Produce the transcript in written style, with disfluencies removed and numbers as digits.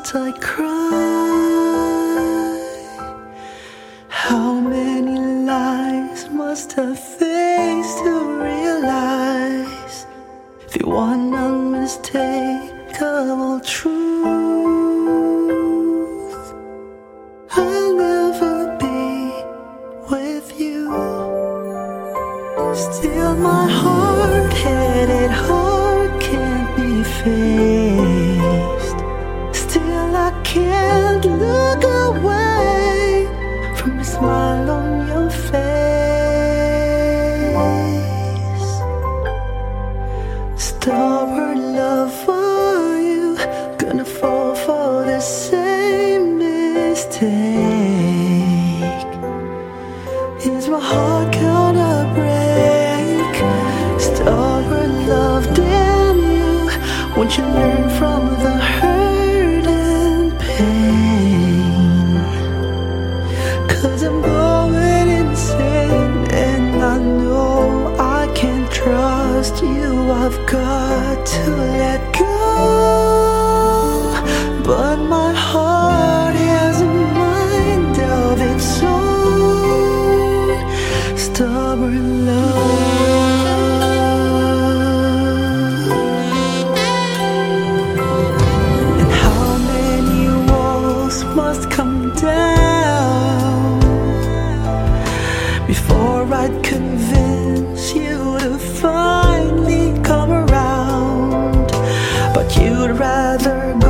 must I cry? How many lies must I face to realize the one unmistakable truth? I'll never be with you. Still my hard-headed heart can't be faced. Still I can't look away from the smile on your face. Stubborn love for you, gonna fall for the same mistake. Is my heart gonna break? Stubborn love, damn you, won't you learn from the hurt and pain? 'Cause I'm going insane, and I know I can't trust you. I've got to let go, but my heart has a mind of its own. Stubborn love. And how many walls must come down before I'd convince you to finally come around? But you'd rather go